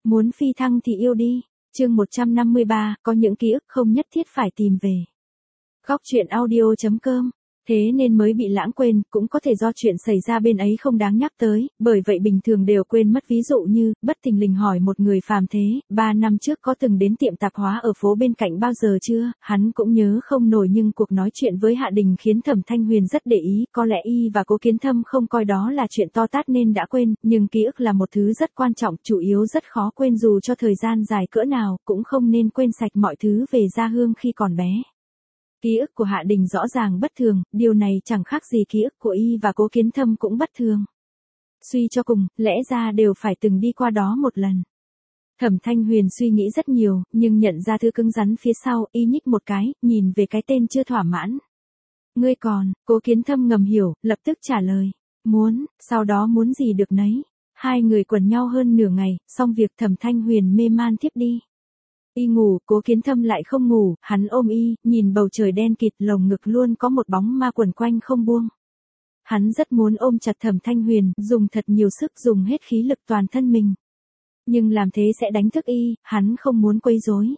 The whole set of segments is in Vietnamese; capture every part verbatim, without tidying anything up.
Muốn phi thăng thì yêu đi. Chương một trăm năm mươi ba, có những ký ức không nhất thiết phải tìm về. Góc truyện audio chấm com. Thế nên mới bị lãng quên, cũng có thể do chuyện xảy ra bên ấy không đáng nhắc tới, bởi vậy bình thường đều quên mất. Ví dụ như, bất thình lình hỏi một người phàm thế, ba năm trước có từng đến tiệm tạp hóa ở phố bên cạnh bao giờ chưa, hắn cũng nhớ không nổi. Nhưng cuộc nói chuyện với Hạ Đình khiến Thẩm Thanh Huyền rất để ý, có lẽ y và Cố Kiến Thâm không coi đó là chuyện to tát nên đã quên, nhưng ký ức là một thứ rất quan trọng, chủ yếu rất khó quên dù cho thời gian dài cỡ nào, cũng không nên quên sạch mọi thứ về Gia Hương khi còn bé. Ký ức của Hạ Đình rõ ràng bất thường, điều này chẳng khác gì ký ức của y và Cố Kiến Thâm cũng bất thường. Suy cho cùng, lẽ ra đều phải từng đi qua đó một lần. Thẩm Thanh Huyền suy nghĩ rất nhiều, nhưng nhận ra thứ cứng rắn phía sau, y nhích một cái, nhìn về cái tên chưa thỏa mãn. Ngươi còn, Cố Kiến Thâm ngầm hiểu, lập tức trả lời. Muốn, sau đó muốn gì được nấy. Hai người quần nhau hơn nửa ngày, xong việc Thẩm Thanh Huyền mê man thiếp đi. Y ngủ, Cố Kiến Thâm lại không ngủ, hắn ôm y, nhìn bầu trời đen kịt, lồng ngực luôn có một bóng ma quẩn quanh không buông. Hắn rất muốn ôm chặt Thẩm Thanh Huyền, dùng thật nhiều sức, dùng hết khí lực toàn thân mình. Nhưng làm thế sẽ đánh thức y, hắn không muốn quấy rối.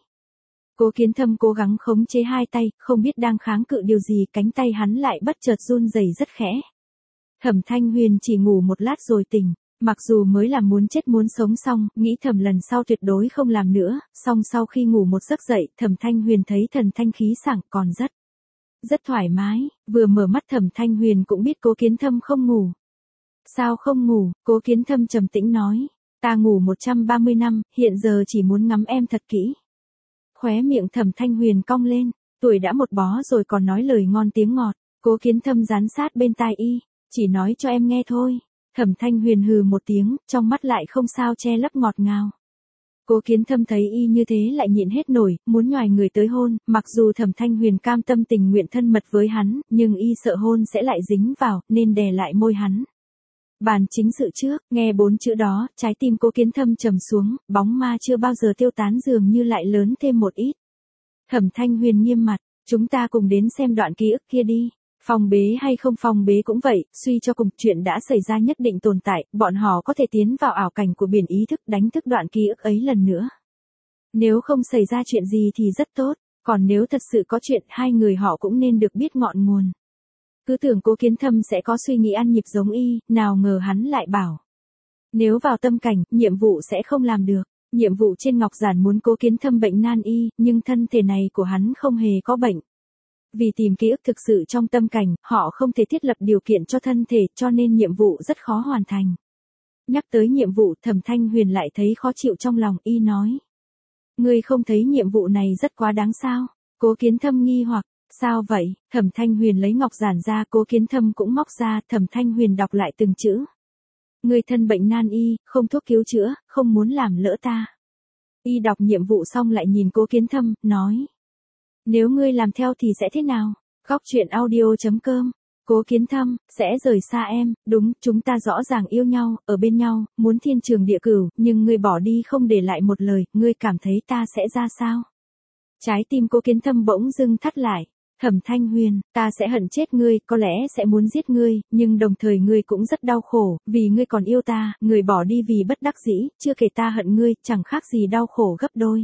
Cố Kiến Thâm cố gắng khống chế hai tay, không biết đang kháng cự điều gì, cánh tay hắn lại bất chợt run rẩy rất khẽ. Thẩm Thanh Huyền chỉ ngủ một lát rồi tỉnh. Mặc dù mới là muốn chết muốn sống xong, nghĩ thầm lần sau tuyệt đối không làm nữa, song sau khi ngủ một giấc dậy, Thẩm Thanh Huyền thấy thần thanh khí sảng, còn rất, rất thoải mái. Vừa mở mắt Thẩm Thanh Huyền cũng biết Cố Kiến Thâm không ngủ. Sao không ngủ? Cố Kiến Thâm trầm tĩnh nói. Ta ngủ một trăm ba mươi năm, hiện giờ chỉ muốn ngắm em thật kỹ. Khóe miệng Thẩm Thanh Huyền cong lên, tuổi đã một bó rồi còn nói lời ngon tiếng ngọt. Cố Kiến Thâm dán sát bên tai y, chỉ nói cho em nghe thôi. Thẩm Thanh Huyền hừ một tiếng, trong mắt lại không sao che lấp ngọt ngào. Cố Kiến Thâm thấy y như thế lại nhịn hết nổi, muốn nhoài người tới hôn, mặc dù Thẩm Thanh Huyền cam tâm tình nguyện thân mật với hắn, nhưng y sợ hôn sẽ lại dính vào, nên đè lại môi hắn. Bàn chính sự trước, nghe bốn chữ đó, trái tim Cố Kiến Thâm trầm xuống, bóng ma chưa bao giờ tiêu tán dường như lại lớn thêm một ít. Thẩm Thanh Huyền nghiêm mặt, chúng ta cùng đến xem đoạn ký ức kia đi. Phong bế hay không phong bế cũng vậy, suy cho cùng chuyện đã xảy ra nhất định tồn tại, bọn họ có thể tiến vào ảo cảnh của biển ý thức đánh thức đoạn ký ức ấy lần nữa. Nếu không xảy ra chuyện gì thì rất tốt, còn nếu thật sự có chuyện hai người họ cũng nên được biết ngọn nguồn. Cứ tưởng Cố Kiến Thâm sẽ có suy nghĩ ăn nhịp giống y, nào ngờ hắn lại bảo. Nếu vào tâm cảnh, nhiệm vụ sẽ không làm được. Nhiệm vụ trên ngọc giản muốn Cố Kiến Thâm bệnh nan y, nhưng thân thể này của hắn không hề có bệnh. Vì tìm ký ức thực sự trong tâm cảnh, họ không thể thiết lập điều kiện cho thân thể, cho nên nhiệm vụ rất khó hoàn thành. Nhắc tới nhiệm vụ, Thẩm Thanh Huyền lại thấy khó chịu trong lòng, y nói. Ngươi không thấy nhiệm vụ này rất quá đáng sao? Cố Kiến Thâm nghi hoặc, sao vậy? Thẩm Thanh Huyền lấy ngọc giản ra, Cố Kiến Thâm cũng móc ra, Thẩm Thanh Huyền đọc lại từng chữ. Ngươi thân bệnh nan y, không thuốc cứu chữa, không muốn làm lỡ ta. Y đọc nhiệm vụ xong lại nhìn Cố Kiến Thâm, nói. Nếu ngươi làm theo thì sẽ thế nào? Góc truyện audio chấm com. Cố Kiến Thâm, sẽ rời xa em, đúng, chúng ta rõ ràng yêu nhau, ở bên nhau, muốn thiên trường địa cửu, nhưng ngươi bỏ đi không để lại một lời, ngươi cảm thấy ta sẽ ra sao? Trái tim Cố Kiến Thâm bỗng dưng thắt lại. Thẩm Thanh Huyền, ta sẽ hận chết ngươi, có lẽ sẽ muốn giết ngươi, nhưng đồng thời ngươi cũng rất đau khổ, vì ngươi còn yêu ta, ngươi bỏ đi vì bất đắc dĩ, chưa kể ta hận ngươi, chẳng khác gì đau khổ gấp đôi.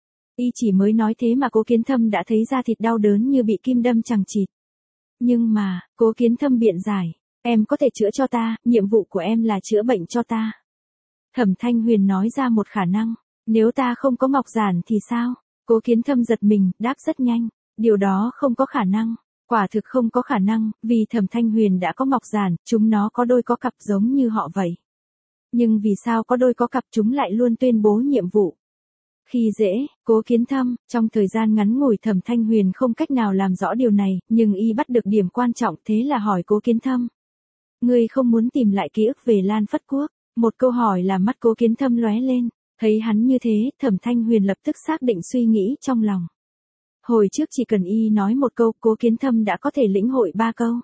Y chỉ mới nói thế mà Cố Kiến Thâm đã thấy da thịt đau đớn như bị kim đâm chằng chịt. Nhưng mà, Cố Kiến Thâm biện giải, em có thể chữa cho ta, nhiệm vụ của em là chữa bệnh cho ta. Thẩm Thanh Huyền nói ra một khả năng, nếu ta không có ngọc giản thì sao? Cố Kiến Thâm giật mình, đáp rất nhanh, điều đó không có khả năng. Quả thực không có khả năng, vì Thẩm Thanh Huyền đã có ngọc giản, chúng nó có đôi có cặp giống như họ vậy. Nhưng vì sao có đôi có cặp chúng lại luôn tuyên bố nhiệm vụ? Khi dễ, Cố Kiến Thâm, trong thời gian ngắn ngủi Thẩm Thanh Huyền không cách nào làm rõ điều này, nhưng y bắt được điểm quan trọng, thế là hỏi Cố Kiến Thâm. Ngươi không muốn tìm lại ký ức về Lan Phất Quốc? Một câu hỏi làm mắt Cố Kiến Thâm lóe lên, thấy hắn như thế, Thẩm Thanh Huyền lập tức xác định suy nghĩ trong lòng. Hồi trước chỉ cần y nói một câu, Cố Kiến Thâm đã có thể lĩnh hội ba câu.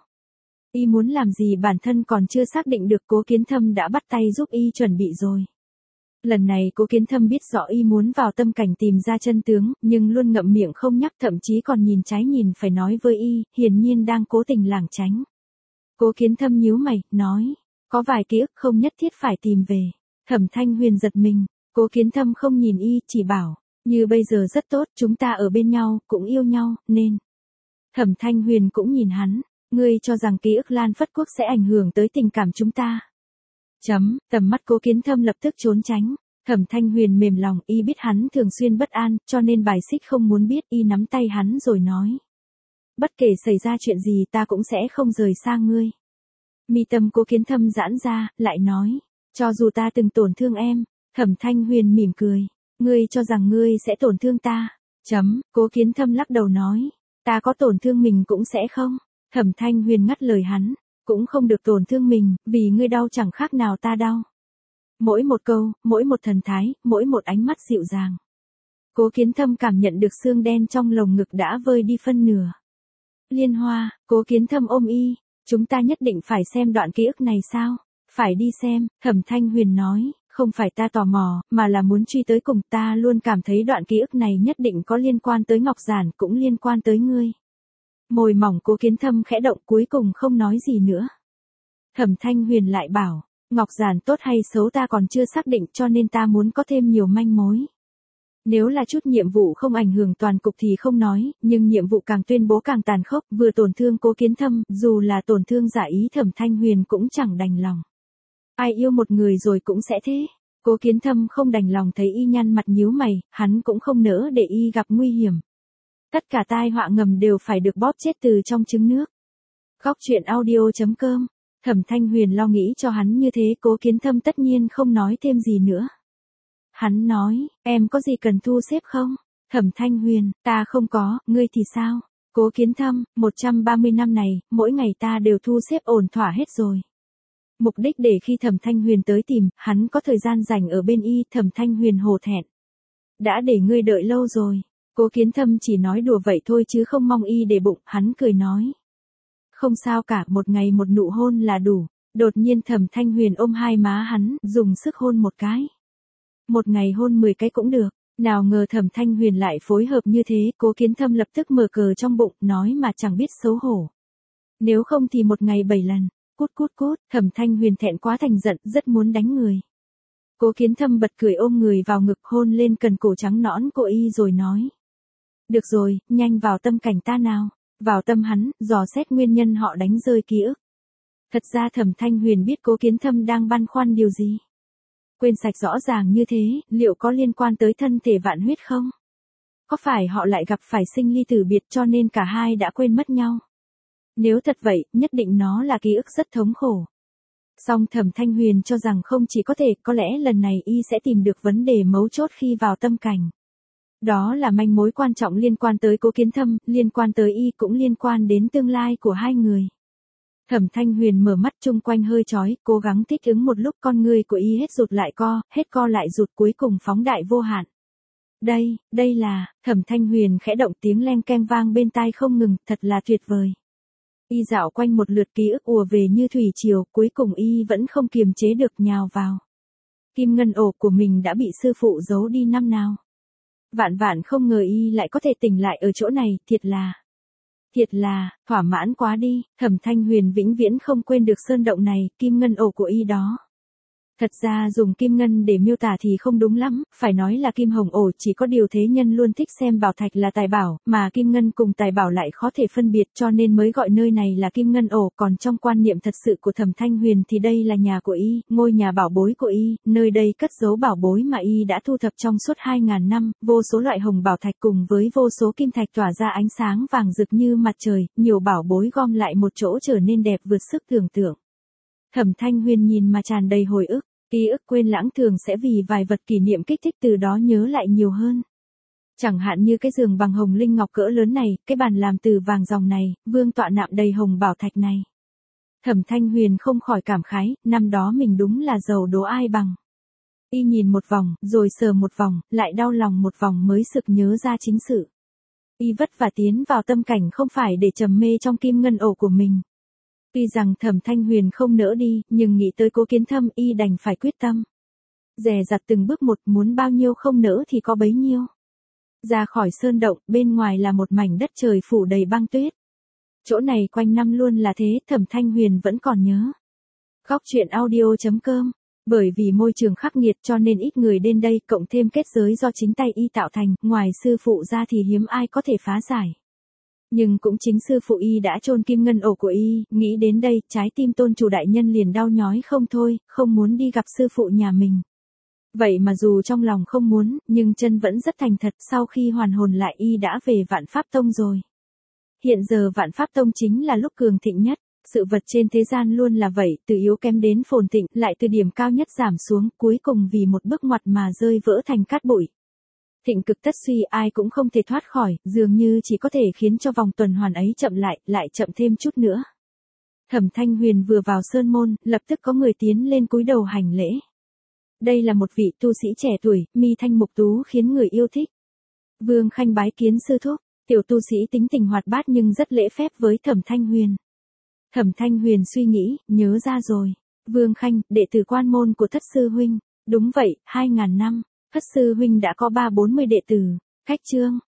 Y muốn làm gì bản thân còn chưa xác định được, Cố Kiến Thâm đã bắt tay giúp y chuẩn bị rồi. Lần này Cố Kiến Thâm biết rõ y muốn vào tâm cảnh tìm ra chân tướng, nhưng luôn ngậm miệng không nhắc, thậm chí còn nhìn trái nhìn phải nói với y, hiển nhiên đang cố tình lảng tránh. Cố Kiến Thâm nhíu mày, nói, có vài ký ức không nhất thiết phải tìm về. Thẩm Thanh Huyền giật mình, Cố Kiến Thâm không nhìn y, chỉ bảo, như bây giờ rất tốt, chúng ta ở bên nhau, cũng yêu nhau, nên. Thẩm Thanh Huyền cũng nhìn hắn, ngươi cho rằng ký ức Lan Phất Quốc sẽ ảnh hưởng tới tình cảm chúng ta. Chấm, tầm mắt Cố Kiến Thâm lập tức trốn tránh. Thẩm Thanh Huyền mềm lòng, y biết hắn thường xuyên bất an, cho nên bài xích không muốn biết, y nắm tay hắn rồi nói. Bất kể xảy ra chuyện gì ta cũng sẽ không rời xa ngươi. Mi tâm Cố Kiến Thâm giãn ra, lại nói, cho dù ta từng tổn thương em. Thẩm Thanh Huyền mỉm cười, ngươi cho rằng ngươi sẽ tổn thương ta. Chấm, Cố Kiến Thâm lắc đầu nói, ta có tổn thương mình cũng sẽ không. Thẩm Thanh Huyền ngắt lời hắn, cũng không được tổn thương mình, vì ngươi đau chẳng khác nào ta đau. Mỗi một câu, mỗi một thần thái, mỗi một ánh mắt dịu dàng. Cố Kiến Thâm cảm nhận được xương đen trong lồng ngực đã vơi đi phân nửa. Liên Hoa, Cố Kiến Thâm ôm y, chúng ta nhất định phải xem đoạn ký ức này sao? Phải đi xem, Thẩm Thanh Huyền nói, không phải ta tò mò, mà là muốn truy tới cùng, ta luôn cảm thấy đoạn ký ức này nhất định có liên quan tới Ngọc Giản, cũng liên quan tới ngươi. Môi mỏng Cố Kiến Thâm khẽ động, cuối cùng không nói gì nữa. Thẩm Thanh Huyền lại bảo, Ngọc Giản tốt hay xấu ta còn chưa xác định, cho nên ta muốn có thêm nhiều manh mối. Nếu là chút nhiệm vụ không ảnh hưởng toàn cục thì không nói, nhưng nhiệm vụ càng tuyên bố càng tàn khốc, vừa tổn thương Cố Kiến Thâm, dù là tổn thương giả ý Thẩm Thanh Huyền cũng chẳng đành lòng. Ai yêu một người rồi cũng sẽ thế. Cố Kiến Thâm không đành lòng thấy y nhăn mặt nhíu mày, hắn cũng không nỡ để y gặp nguy hiểm. Tất cả tai họa ngầm đều phải được bóp chết từ trong trứng nước. Góc truyện audio chấm com. Thẩm Thanh Huyền lo nghĩ cho hắn như thế, Cố Kiến Thâm tất nhiên không nói thêm gì nữa. Hắn nói, em có gì cần thu xếp không? Thẩm Thanh Huyền, ta không có, ngươi thì sao? Cố Kiến Thâm, một trăm ba mươi năm này, mỗi ngày ta đều thu xếp ổn thỏa hết rồi. Mục đích để khi Thẩm Thanh Huyền tới tìm, hắn có thời gian rảnh ở bên y. Thẩm Thanh Huyền hổ thẹn. Đã để ngươi đợi lâu rồi. Cố Kiến Thâm chỉ nói đùa vậy thôi chứ không mong y để bụng, hắn cười nói. Không sao cả, một ngày một nụ hôn là đủ. Đột nhiên Thẩm Thanh Huyền ôm hai má hắn, dùng sức hôn một cái. Một ngày hôn mười cái cũng được. Nào ngờ Thẩm Thanh Huyền lại phối hợp như thế, Cố Kiến Thâm lập tức mở cờ trong bụng, nói mà chẳng biết xấu hổ. Nếu không thì một ngày bảy lần. Cút cút cút, Thẩm Thanh Huyền thẹn quá thành giận, rất muốn đánh người. Cố Kiến Thâm bật cười ôm người vào ngực, hôn lên cần cổ trắng nõn của y rồi nói. Được rồi, nhanh vào tâm cảnh ta nào. Vào tâm hắn, dò xét nguyên nhân họ đánh rơi ký ức. Thật ra Thẩm Thanh Huyền biết Cố Kiến Thâm đang băn khoăn điều gì. Quên sạch rõ ràng như thế, liệu có liên quan tới thân thể vạn huyết không? Có phải họ lại gặp phải sinh ly tử biệt cho nên cả hai đã quên mất nhau? Nếu thật vậy, nhất định nó là ký ức rất thống khổ. Song Thẩm Thanh Huyền cho rằng không chỉ có thể, có lẽ lần này y sẽ tìm được vấn đề mấu chốt khi vào tâm cảnh. Đó là manh mối quan trọng liên quan tới Cố Kiến Thâm, liên quan tới y cũng liên quan đến tương lai của hai người. Thẩm Thanh Huyền mở mắt, chung quanh hơi chói, cố gắng thích ứng một lúc, con người của y hết rụt lại co, hết co lại rụt, cuối cùng phóng đại vô hạn. Đây, đây là, Thẩm Thanh Huyền khẽ động, tiếng leng keng vang bên tai không ngừng, thật là tuyệt vời. Y dạo quanh một lượt, ký ức ùa về như thủy triều, cuối cùng y vẫn không kiềm chế được nhào vào. Kim ngân ổ của mình đã bị sư phụ giấu đi năm nào. Vạn vạn không ngờ y lại có thể tỉnh lại ở chỗ này, thiệt là... Thiệt là, thỏa mãn quá đi. Thẩm Thanh Huyền vĩnh viễn không quên được sơn động này, kim ngân ổ của y đó. Thật ra dùng kim ngân để miêu tả thì không đúng lắm, phải nói là kim hồng ổ, chỉ có điều thế nhân luôn thích xem bảo thạch là tài bảo, mà kim ngân cùng tài bảo lại khó thể phân biệt, cho nên mới gọi nơi này là kim ngân ổ. Còn trong quan niệm thật sự của Thẩm Thanh Huyền thì đây là nhà của y, ngôi nhà bảo bối của y, nơi đây cất giấu bảo bối mà y đã thu thập trong suốt hai ngàn năm, vô số loại hồng bảo thạch cùng với vô số kim thạch tỏa ra ánh sáng vàng rực như mặt trời, nhiều bảo bối gom lại một chỗ trở nên đẹp vượt sức tưởng tượng. Thẩm Thanh Huyền nhìn mà tràn đầy hồi ức. Ký ức quên lãng thường sẽ vì vài vật kỷ niệm kích thích từ đó nhớ lại nhiều hơn. Chẳng hạn như cái giường bằng hồng linh ngọc cỡ lớn này, cái bàn làm từ vàng ròng này, vương tọa nạm đầy hồng bảo thạch này. Thẩm Thanh Huyền không khỏi cảm khái, năm đó mình đúng là giàu đố ai bằng. Y nhìn một vòng, rồi sờ một vòng, lại đau lòng một vòng mới sực nhớ ra chính sự. Y vất vả tiến vào tâm cảnh không phải để trầm mê trong kim ngân ổ của mình. Tuy rằng Thẩm Thanh Huyền không nỡ đi, nhưng nghĩ tới Cố Kiến Thâm, y đành phải quyết tâm. Dè dặt từng bước một, muốn bao nhiêu không nỡ thì có bấy nhiêu. Ra khỏi sơn động, bên ngoài là một mảnh đất trời phủ đầy băng tuyết. Chỗ này quanh năm luôn là thế, Thẩm Thanh Huyền vẫn còn nhớ. Góc truyện audio chấm com Bởi vì môi trường khắc nghiệt cho nên ít người đến đây, cộng thêm kết giới do chính tay y tạo thành, ngoài sư phụ ra thì hiếm ai có thể phá giải. Nhưng cũng chính sư phụ y đã chôn kim ngân ổ của y, nghĩ đến đây, trái tim tôn chủ đại nhân liền đau nhói không thôi, không muốn đi gặp sư phụ nhà mình. Vậy mà dù trong lòng không muốn, nhưng chân vẫn rất thành thật, sau khi hoàn hồn lại y đã về Vạn Pháp Tông rồi. Hiện giờ Vạn Pháp Tông chính là lúc cường thịnh nhất. Sự vật trên thế gian luôn là vậy, từ yếu kém đến phồn thịnh, lại từ điểm cao nhất giảm xuống, cuối cùng vì một bước ngoặt mà rơi vỡ thành cát bụi. Thịnh cực tất suy, ai cũng không thể thoát khỏi, dường như chỉ có thể khiến cho vòng tuần hoàn ấy chậm lại, lại chậm thêm chút nữa. Thẩm Thanh Huyền vừa vào sơn môn, lập tức có người tiến lên cúi đầu hành lễ. Đây là một vị tu sĩ trẻ tuổi, mi thanh mục tú khiến người yêu thích. Vương Khanh bái kiến sư thúc, tiểu tu sĩ tính tình hoạt bát nhưng rất lễ phép với Thẩm Thanh Huyền. Thẩm Thanh Huyền suy nghĩ, nhớ ra rồi. Vương Khanh, đệ tử quan môn của Thất sư huynh. Đúng vậy, hai ngàn năm, Thất sư huynh đã có ba bốn mươi đệ tử. Cách chương,